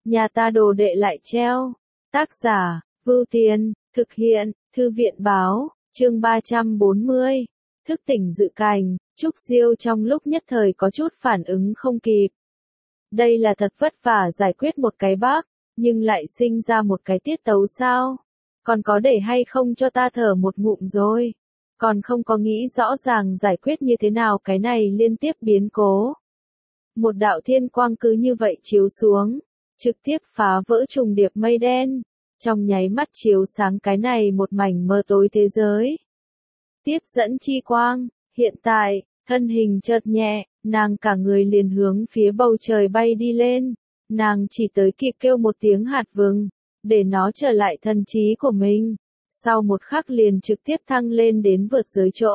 nhà ta đồ đệ lại treo. Tác giả, Vưu Tiên, thực hiện, Thư viện báo, chương 340. Thức tỉnh dự cảnh, Trúc Diêu trong lúc nhất thời có chút phản ứng không kịp. Đây là thật vất vả giải quyết một cái bug, nhưng lại sinh ra một cái tiết tấu sao? Còn có để hay không cho ta thở một ngụm rồi? Còn không có nghĩ rõ ràng giải quyết như thế nào cái này liên tiếp biến cố. Một đạo thiên quang cứ như vậy chiếu xuống, trực tiếp phá vỡ trùng điệp mây đen, trong nháy mắt chiếu sáng cái này một mảnh mờ tối thế giới. Tiếp dẫn chi quang, hiện tại, thân hình chợt nhẹ, nàng cả người liền hướng phía bầu trời bay đi lên, nàng chỉ tới kịp kêu một tiếng hạt vừng, để nó trở lại thần trí của mình, sau một khắc liền trực tiếp thăng lên đến vượt giới chỗ.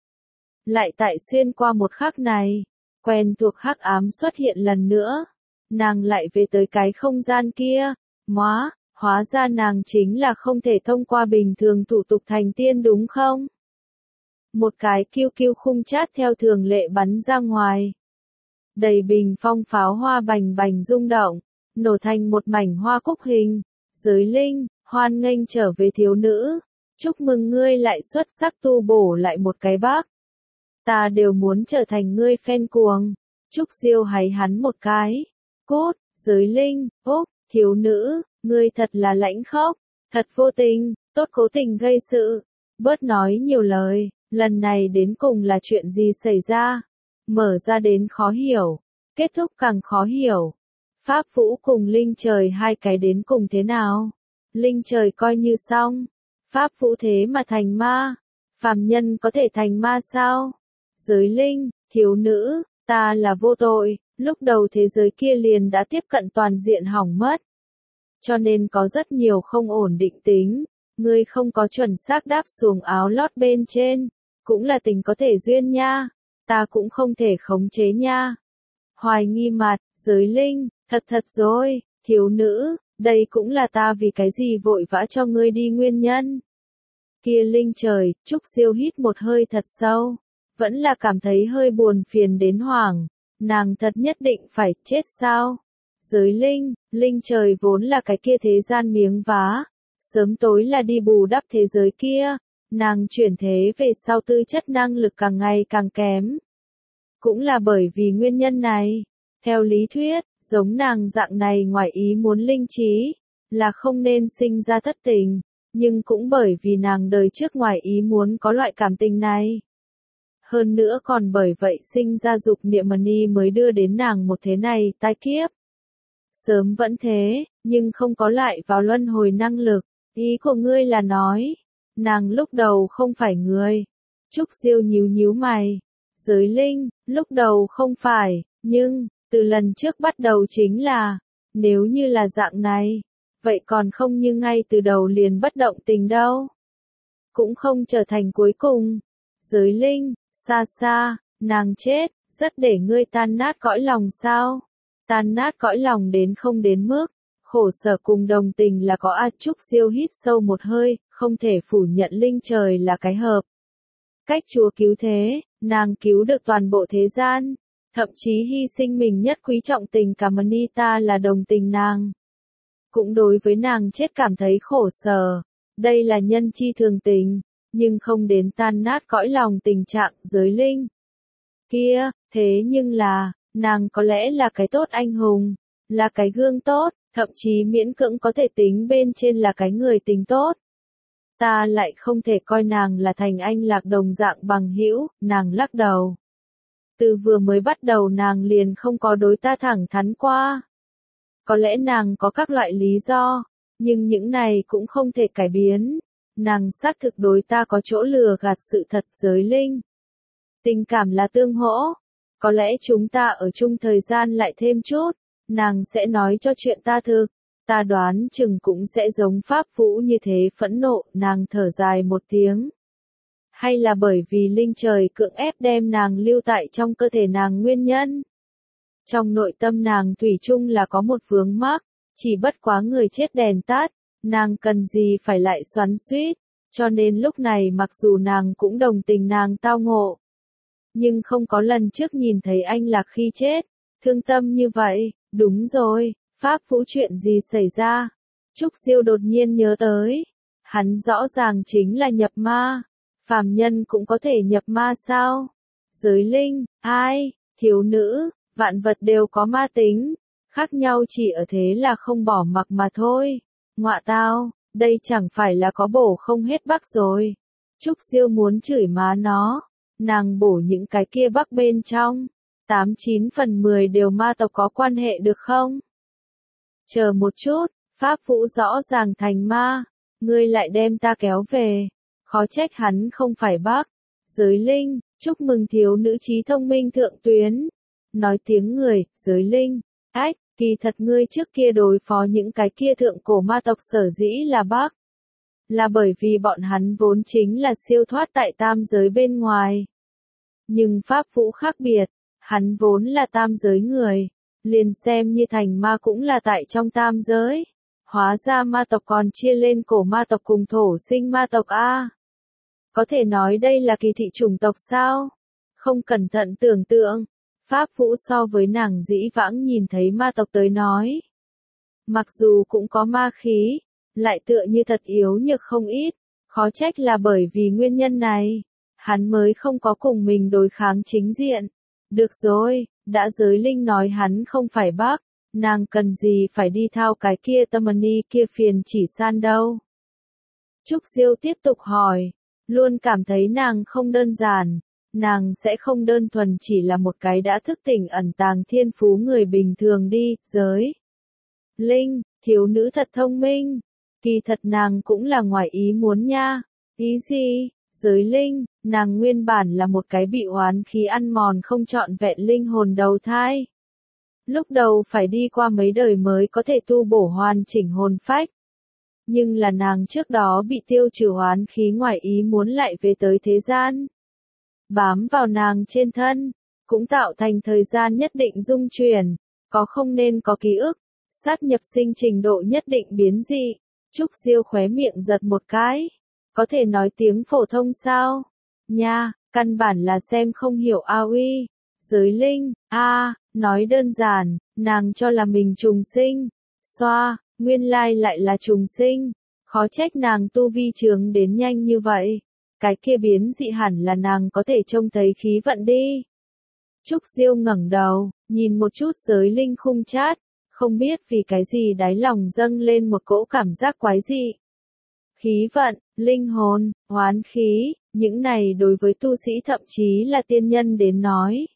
Lại tại xuyên qua một khắc này, quen thuộc hắc ám xuất hiện lần nữa, nàng lại về tới cái không gian kia, hóa ra nàng chính là không thể thông qua bình thường thủ tục thành tiên đúng không? Một cái kiêu kiêu khung chát theo thường lệ bắn ra ngoài. Đầy bình phong pháo hoa bành bành rung động, nổ thành một mảnh hoa cúc hình. Giới linh, hoan nghênh trở về thiếu nữ. Chúc mừng ngươi lại xuất sắc tu bổ lại một cái bug. Ta đều muốn trở thành ngươi fan cuồng. Trúc Diêu háy hắn một cái. Cút, giới linh, thiếu nữ, ngươi thật là lãnh khốc, thật vô tình, tốt cố tình gây sự. Bớt nói nhiều lời, lần này đến cùng là chuyện gì xảy ra? Mở ra đến khó hiểu, kết thúc càng khó hiểu. Pháp Vũ cùng Linh Trời hai cái đến cùng thế nào? Linh Trời coi như xong. Pháp Vũ thế mà thành ma. Phàm nhân có thể thành ma sao? Giới linh, thiếu nữ, ta là vô tội, lúc đầu thế giới kia liền đã tiếp cận toàn diện hỏng mất. Cho nên có rất nhiều không ổn định tính. Ngươi không có chuẩn xác đáp xuống áo lót bên trên. Cũng là tình có thể duyên nha. Ta cũng không thể khống chế nha. Hoài nghi mặt, giới linh, thật rồi, thiếu nữ, đây cũng là ta vì cái gì vội vã cho ngươi đi nguyên nhân. Kia Linh Trời, Trúc Diêu hít một hơi thật sâu, vẫn là cảm thấy hơi buồn phiền đến hoảng, nàng thật nhất định phải chết sao? Giới linh, Linh Trời vốn là cái kia thế gian miếng vá, sớm tối là đi bù đắp thế giới kia, nàng chuyển thế về sau tư chất năng lực càng ngày càng kém. Cũng là bởi vì nguyên nhân này, theo lý thuyết, giống nàng dạng này ngoài ý muốn linh trí, là không nên sinh ra thất tình, nhưng cũng bởi vì nàng đời trước ngoài ý muốn có loại cảm tình này. Hơn nữa còn bởi vậy sinh ra dục niệm mani mới đưa đến nàng một thế này tai kiếp. Sớm vẫn thế, nhưng không có lại vào luân hồi năng lực, ý của ngươi là nói, nàng lúc đầu không phải người. Trúc Diêu nhíu mày, giới linh, lúc đầu không phải, nhưng từ lần trước bắt đầu chính là, nếu như là dạng này, vậy còn không như ngay từ đầu liền bất động tình đâu. Cũng không trở thành cuối cùng. Giới linh, xa, nàng chết, rất để ngươi tan nát cõi lòng sao? Tan nát cõi lòng đến không đến mức, khổ sở cùng đồng tình là có. Trúc Diêu hít sâu một hơi, không thể phủ nhận Linh Trời là cái hợp. Cách Chúa cứu thế, nàng cứu được toàn bộ thế gian. Thậm chí hy sinh mình nhất quý trọng tình cảm Anita là đồng tình nàng. Cũng đối với nàng chết cảm thấy khổ sở. Đây là nhân chi thường tình, nhưng không đến tan nát cõi lòng tình trạng giới linh. Kia, thế nhưng là, nàng có lẽ là cái tốt anh hùng, là cái gương tốt, thậm chí miễn cưỡng có thể tính bên trên là cái người tình tốt. Ta lại không thể coi nàng là thành anh lạc đồng dạng bằng hữu, nàng lắc đầu. Từ vừa mới bắt đầu nàng liền không có đối ta thẳng thắn qua. Có lẽ nàng có các loại lý do, nhưng những này cũng không thể cải biến. Nàng xác thực đối ta có chỗ lừa gạt sự thật giới linh. Tình cảm là tương hỗ. Có lẽ chúng ta ở chung thời gian lại thêm chút, nàng sẽ nói cho chuyện ta thực. Ta đoán chừng cũng sẽ giống Pháp Vũ như thế phẫn nộ, nàng thở dài một tiếng. Hay là bởi vì Linh Trời cưỡng ép đem nàng lưu tại trong cơ thể nàng nguyên nhân? Trong nội tâm nàng thủy chung là có một vướng mắc, chỉ bất quá người chết đèn tắt, nàng cần gì phải lại xoắn xuýt, cho nên lúc này mặc dù nàng cũng đồng tình nàng tao ngộ, nhưng không có lần trước nhìn thấy anh Lạc khi chết, thương tâm như vậy. Đúng rồi, Pháp Vũ chuyện gì xảy ra? Trúc Diêu đột nhiên nhớ tới. Hắn rõ ràng chính là nhập ma. Phàm nhân cũng có thể nhập ma sao? Giới linh, ai, thiếu nữ, vạn vật đều có ma tính. Khác nhau chỉ ở thế là không bỏ mặc mà thôi. Ngọa tao, đây chẳng phải là có bổ không hết bắc rồi. Trúc Diêu muốn chửi má nó. Nàng bổ những cái kia bắc bên trong. 89/10 đều ma tộc có quan hệ được không? Chờ một chút, Pháp Vũ rõ ràng thành ma. Ngươi lại đem ta kéo về. Khó trách hắn không phải bác. Giới linh, chúc mừng thiếu nữ trí thông minh thượng tuyến. Nói tiếng người, giới linh. Ách, kỳ thật ngươi trước kia đối phó những cái kia thượng cổ ma tộc sở dĩ là bác. Là bởi vì bọn hắn vốn chính là siêu thoát tại tam giới bên ngoài. Nhưng Pháp Vũ khác biệt, hắn vốn là tam giới người. Liền xem như thành ma cũng là tại trong tam giới. Hóa ra ma tộc còn chia lên cổ ma tộc cùng thổ sinh ma tộc a. Có thể nói đây là kỳ thị chủng tộc sao? Không cẩn thận tưởng tượng, Pháp Vũ so với nàng dĩ vãng nhìn thấy ma tộc tới nói. Mặc dù cũng có ma khí, lại tựa như thật yếu nhược không ít, khó trách là bởi vì nguyên nhân này, hắn mới không có cùng mình đối kháng chính diện. Được rồi, đã giới linh nói hắn không phải bác, nàng cần gì phải đi thao cái kia tâm ni kia phiền chỉ san đâu. Trúc Diêu tiếp tục hỏi, luôn cảm thấy nàng không đơn giản, nàng sẽ không đơn thuần chỉ là một cái đã thức tỉnh ẩn tàng thiên phú người bình thường đi, giới. Linh, thiếu nữ thật thông minh, kỳ thật nàng cũng là ngoài ý muốn nha, ý gì? Giới linh, nàng nguyên bản là một cái bị oán khí ăn mòn không trọn vẹn linh hồn đầu thai. Lúc đầu phải đi qua mấy đời mới có thể tu bổ hoàn chỉnh hồn phách. Nhưng là nàng trước đó bị tiêu trừ oán khí ngoài ý muốn lại về tới thế gian. Bám vào nàng trên thân, cũng tạo thành thời gian nhất định dung chuyển, có không nên có ký ức, sát nhập sinh trình độ nhất định biến dị. Trúc Diêu khóe miệng giật một cái. Có thể nói tiếng phổ thông sao? Nha, căn bản là xem không hiểu AOE. Giới linh, nói đơn giản, nàng cho là mình trùng sinh. Xoa, nguyên lai lại là trùng sinh. Khó trách nàng tu vi trường đến nhanh như vậy. Cái kia biến dị hẳn là nàng có thể trông thấy khí vận đi. Trúc Diêu ngẩng đầu, nhìn một chút giới linh khung chát. Không biết vì cái gì đáy lòng dâng lên một cỗ cảm giác quái dị. Khí vận, linh hồn, oán khí, những này đối với tu sĩ thậm chí là tiên nhân đến nói.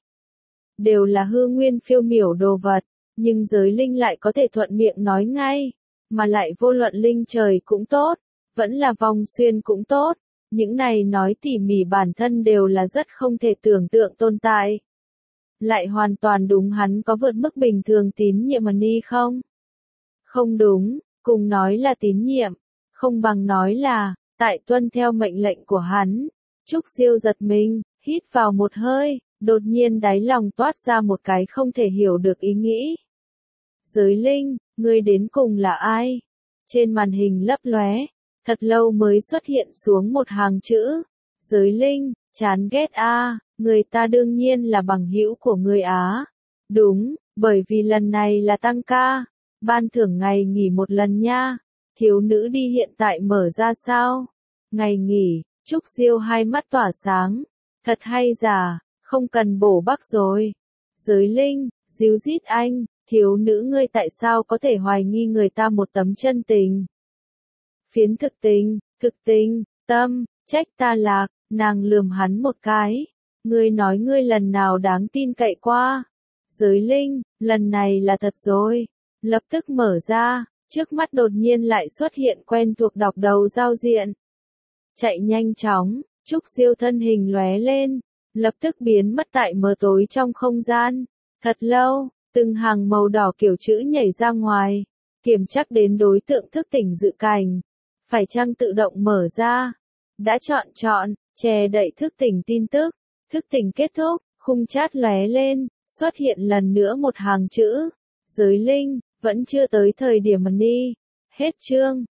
Đều là hư nguyên phiêu miểu đồ vật, nhưng giới linh lại có thể thuận miệng nói ngay, mà lại vô luận linh trời cũng tốt, vẫn là vòng xuyên cũng tốt, những này nói tỉ mỉ bản thân đều là rất không thể tưởng tượng tồn tại. Lại hoàn toàn đúng hắn có vượt mức bình thường tín nhiệm mà ni không? Không đúng, cùng nói là tín nhiệm. Không bằng nói là, tại tuân theo mệnh lệnh của hắn. Trúc Diêu giật mình, hít vào một hơi, đột nhiên đáy lòng toát ra một cái không thể hiểu được ý nghĩ. Giới linh, ngươi đến cùng là ai? Trên màn hình lấp lóe, thật lâu mới xuất hiện xuống một hàng chữ. Giới linh, chán ghét a, người ta đương nhiên là bằng hữu của ngươi á. Đúng, bởi vì lần này là tăng ca, ban thưởng ngày nghỉ một lần nha. Thiếu nữ đi hiện tại mở ra sao? Ngày nghỉ, Trúc Diêu hai mắt tỏa sáng. Thật hay giả, không cần bổ bắc rồi. Giới linh, díu dít anh, thiếu nữ ngươi tại sao có thể hoài nghi người ta một tấm chân tình? Phiến thực tình, tâm, trách ta lạc, nàng lườm hắn một cái. Ngươi nói ngươi lần nào đáng tin cậy qua? Giới linh, lần này là thật rồi. Lập tức mở ra. Trước mắt đột nhiên lại xuất hiện quen thuộc đọc đầu giao diện. Chạy nhanh chóng, Trúc Diêu thân hình lóe lên, lập tức biến mất tại mờ tối trong không gian. Thật lâu, từng hàng màu đỏ kiểu chữ nhảy ra ngoài, kiểm chắc đến đối tượng thức tỉnh dự cảnh. Phải chăng tự động mở ra? Đã chọn, che đậy thức tỉnh tin tức. Thức tỉnh kết thúc, khung chat lóe lên, xuất hiện lần nữa một hàng chữ. Giới linh. Vẫn chưa tới thời điểm mà ni. Hết chương.